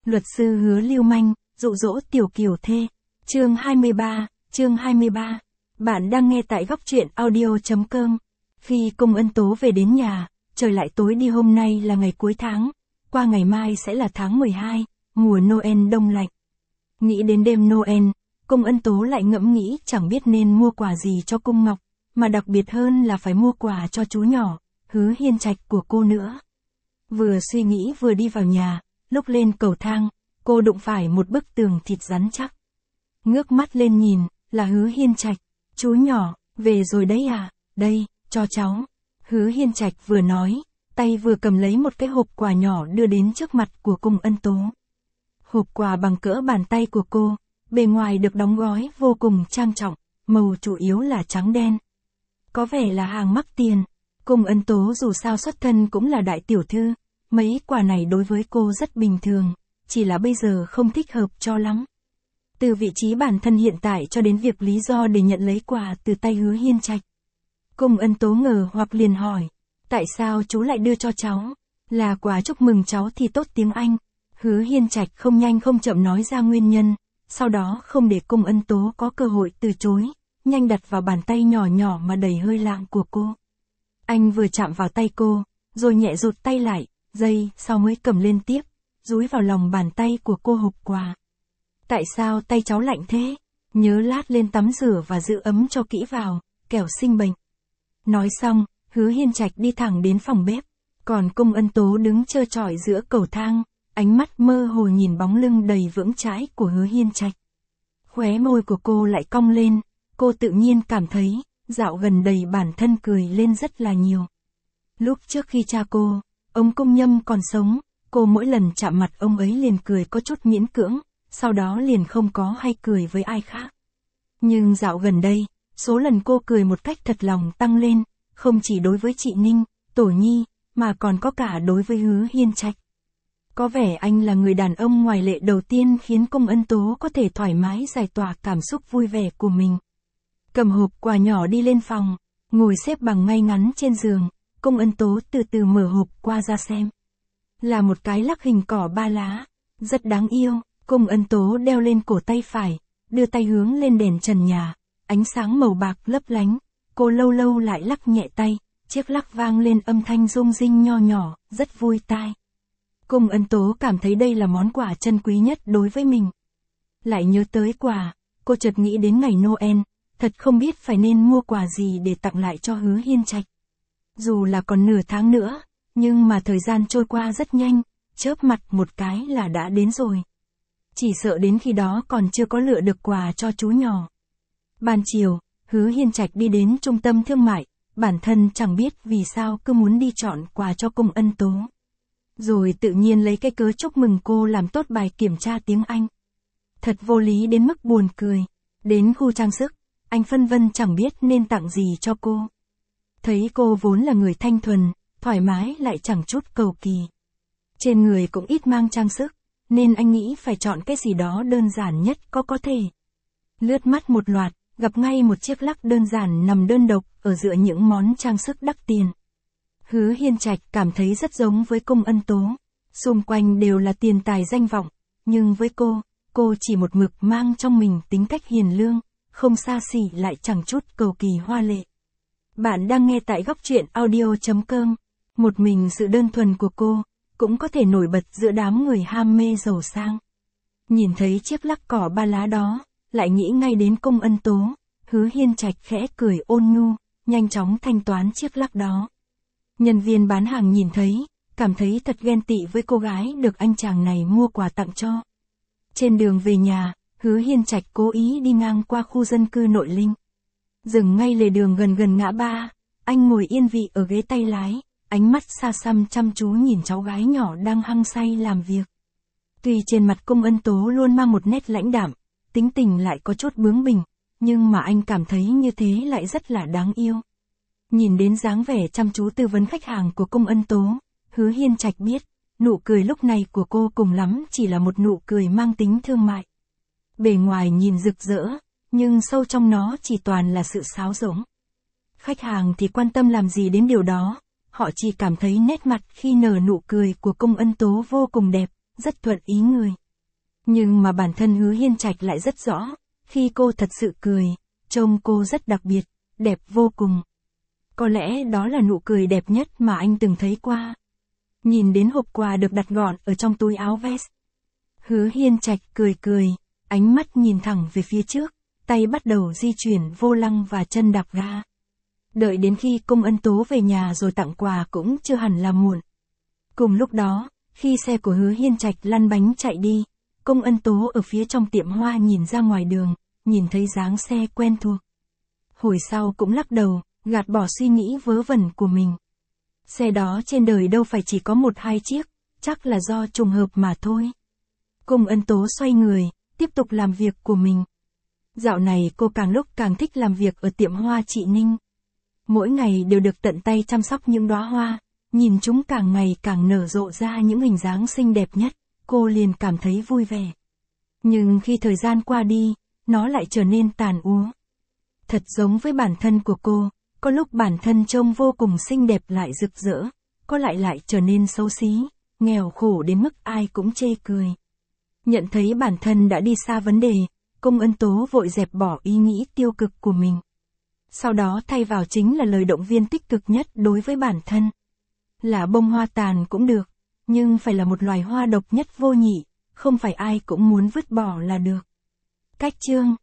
Luật sư hứa lưu manh, dụ dỗ tiểu kiều thê. Chương 23. Bạn đang nghe tại góc truyện audio.com. Khi Cung Ân Tố về đến nhà, trời lại tối đi. Hôm nay là ngày cuối tháng, qua ngày mai sẽ là tháng 12, mùa Noel đông lạnh. Nghĩ đến đêm Noel, Cung Ân Tố lại ngẫm nghĩ chẳng biết nên mua quà gì cho Cung Ngọc, mà đặc biệt hơn là phải mua quà cho chú nhỏ, Hứa Hiên Trạch của cô nữa. Vừa suy nghĩ vừa đi vào nhà, lúc lên cầu thang, cô đụng phải một bức tường thịt rắn chắc. Ngước mắt lên nhìn, là Hứa Hiên Trạch. Chú nhỏ, về rồi đấy à, đây, cho cháu. Hứa Hiên Trạch vừa nói, tay vừa cầm lấy một cái hộp quà nhỏ đưa đến trước mặt của Cung Ân Tố. Hộp quà bằng cỡ bàn tay của cô, bề ngoài được đóng gói vô cùng trang trọng, màu chủ yếu là trắng đen. Có vẻ là hàng mắc tiền. Cung Ân Tố dù sao xuất thân cũng là đại tiểu thư, mấy quà này đối với cô rất bình thường, chỉ là bây giờ không thích hợp cho lắm. Từ vị trí bản thân hiện tại cho đến việc lý do để nhận lấy quà từ tay Hứa Hiên Trạch. Cung Ân Tố ngờ hoặc liền hỏi, tại sao chú lại đưa cho cháu? Là quà chúc mừng cháu thi tốt tiếng Anh. Hứa Hiên Trạch không nhanh không chậm nói ra nguyên nhân, sau đó không để Cung Ân Tố có cơ hội từ chối, nhanh đặt vào bàn tay nhỏ nhỏ mà đầy hơi lạng của cô. Anh vừa chạm vào tay cô, rồi nhẹ rụt tay lại, giây sau mới cầm lên tiếp, dúi vào lòng bàn tay của cô hộp quà. Tại sao tay cháu lạnh thế? Nhớ lát lên tắm rửa và giữ ấm cho kỹ vào, kẻo sinh bệnh. Nói xong, Hứa Hiên Trạch đi thẳng đến phòng bếp, còn Cung Ân Tố đứng trơ trọi giữa cầu thang, ánh mắt mơ hồ nhìn bóng lưng đầy vững chãi của Hứa Hiên Trạch. Khóe môi của cô lại cong lên, cô tự nhiên cảm thấy, dạo gần đây bản thân cười lên rất là nhiều. Lúc trước khi cha cô, ông Cung Nhâm còn sống, cô mỗi lần chạm mặt ông ấy liền cười có chút miễn cưỡng, sau đó liền không có hay cười với ai khác. Nhưng dạo gần đây, số lần cô cười một cách thật lòng tăng lên, không chỉ đối với chị Ninh, Tổ Nhi, mà còn có cả đối với Hứa Hiên Trạch. Có vẻ anh là người đàn ông ngoại lệ đầu tiên khiến Cung Ân Tố có thể thoải mái giải tỏa cảm xúc vui vẻ của mình. Cầm hộp quà nhỏ đi lên phòng, ngồi xếp bằng ngay ngắn trên giường, Cung Ân Tố từ từ mở hộp qua ra xem. Là một cái lắc hình cỏ ba lá, rất đáng yêu. Cung Ân Tố đeo lên cổ tay phải, đưa tay hướng lên đèn trần nhà, ánh sáng màu bạc lấp lánh, cô lâu lâu lại lắc nhẹ tay, chiếc lắc vang lên âm thanh rung rinh nho nhỏ, rất vui tai. Cung Ân Tố cảm thấy đây là món quà chân quý nhất đối với mình. Lại nhớ tới quà, cô chợt nghĩ đến ngày Noel, thật không biết phải nên mua quà gì để tặng lại cho Hứa Hiên Trạch. Dù là còn nửa tháng nữa, nhưng mà thời gian trôi qua rất nhanh, chớp mặt một cái là đã đến rồi. Chỉ sợ đến khi đó còn chưa có lựa được quà cho chú nhỏ. Ban chiều, Hứa Hiên Trạch đi đến trung tâm thương mại, bản thân chẳng biết vì sao cứ muốn đi chọn quà cho Cung Ân Tố. Rồi tự nhiên lấy cái cớ chúc mừng cô làm tốt bài kiểm tra tiếng Anh. Thật vô lý đến mức buồn cười. Đến khu trang sức, anh phân vân chẳng biết nên tặng gì cho cô. Thấy cô vốn là người thanh thuần, thoải mái lại chẳng chút cầu kỳ. Trên người cũng ít mang trang sức, nên anh nghĩ phải chọn cái gì đó đơn giản nhất có thể. Lướt mắt một loạt, gặp ngay một chiếc lắc đơn giản nằm đơn độc ở giữa những món trang sức đắt tiền. Hứa Hiên Trạch cảm thấy rất giống với Cung Ân Tố. Xung quanh đều là tiền tài danh vọng, nhưng với cô chỉ một mực mang trong mình tính cách hiền lương, không xa xỉ lại chẳng chút cầu kỳ hoa lệ. Bạn đang nghe tại góc truyện audio.com. Một mình sự đơn thuần của cô cũng có thể nổi bật giữa đám người ham mê giàu sang. Nhìn thấy chiếc lắc cỏ ba lá đó, lại nghĩ ngay đến Cung Ân Tố. Hứa Hiên Trạch khẽ cười ôn nhu, nhanh chóng thanh toán chiếc lắc đó. Nhân viên bán hàng nhìn thấy, cảm thấy thật ghen tị với cô gái được anh chàng này mua quà tặng cho. Trên đường về nhà, Hứa Hiên Trạch cố ý đi ngang qua khu dân cư Nội Linh. Dừng ngay lề đường gần ngã ba, anh ngồi yên vị ở ghế tay lái, ánh mắt xa xăm chăm chú nhìn cháu gái nhỏ đang hăng say làm việc. Tuy trên mặt Cung Ân Tố luôn mang một nét lãnh đạm, tính tình lại có chút bướng bỉnh, nhưng mà anh cảm thấy như thế lại rất là đáng yêu. Nhìn đến dáng vẻ chăm chú tư vấn khách hàng của Cung Ân Tố, Hứa Hiên Trạch biết, nụ cười lúc này của cô cùng lắm chỉ là một nụ cười mang tính thương mại. Bề ngoài nhìn rực rỡ, nhưng sâu trong nó chỉ toàn là sự sáo rỗng. Khách hàng thì quan tâm làm gì đến điều đó, họ chỉ cảm thấy nét mặt khi nở nụ cười của Cung Ân Tố vô cùng đẹp, rất thuận ý người. Nhưng mà bản thân Hứa Hiên Trạch lại rất rõ, khi cô thật sự cười, trông cô rất đặc biệt, đẹp vô cùng. Có lẽ đó là nụ cười đẹp nhất mà anh từng thấy qua. Nhìn đến hộp quà được đặt gọn ở trong túi áo vest. Hứa Hiên Trạch cười cười, ánh mắt nhìn thẳng về phía trước, tay bắt đầu di chuyển vô lăng và chân đạp ga. Đợi đến khi Cung Ân Tố về nhà rồi tặng quà cũng chưa hẳn là muộn. Cùng lúc đó, khi xe của Hứa Hiên Trạch lăn bánh chạy đi, Cung Ân Tố ở phía trong tiệm hoa nhìn ra ngoài đường, nhìn thấy dáng xe quen thuộc. Hồi sau cũng lắc đầu, gạt bỏ suy nghĩ vớ vẩn của mình. Xe đó trên đời đâu phải chỉ có 1-2 chiếc, chắc là do trùng hợp mà thôi. Cung Ân Tố xoay người, tiếp tục làm việc của mình. Dạo này cô càng lúc càng thích làm việc ở tiệm hoa chị Ninh. Mỗi ngày đều được tận tay chăm sóc những đóa hoa, nhìn chúng càng ngày càng nở rộ ra những hình dáng xinh đẹp nhất, cô liền cảm thấy vui vẻ. Nhưng khi thời gian qua đi, nó lại trở nên tàn úa. Thật giống với bản thân của cô, có lúc bản thân trông vô cùng xinh đẹp lại rực rỡ, có lại trở nên xấu xí, nghèo khổ đến mức ai cũng chê cười. Nhận thấy bản thân đã đi xa vấn đề, Cung Ân Tố vội dẹp bỏ ý nghĩ tiêu cực của mình. Sau đó thay vào chính là lời động viên tích cực nhất đối với bản thân. Là bông hoa tàn cũng được, nhưng phải là một loài hoa độc nhất vô nhị, không phải ai cũng muốn vứt bỏ là được. Cách chương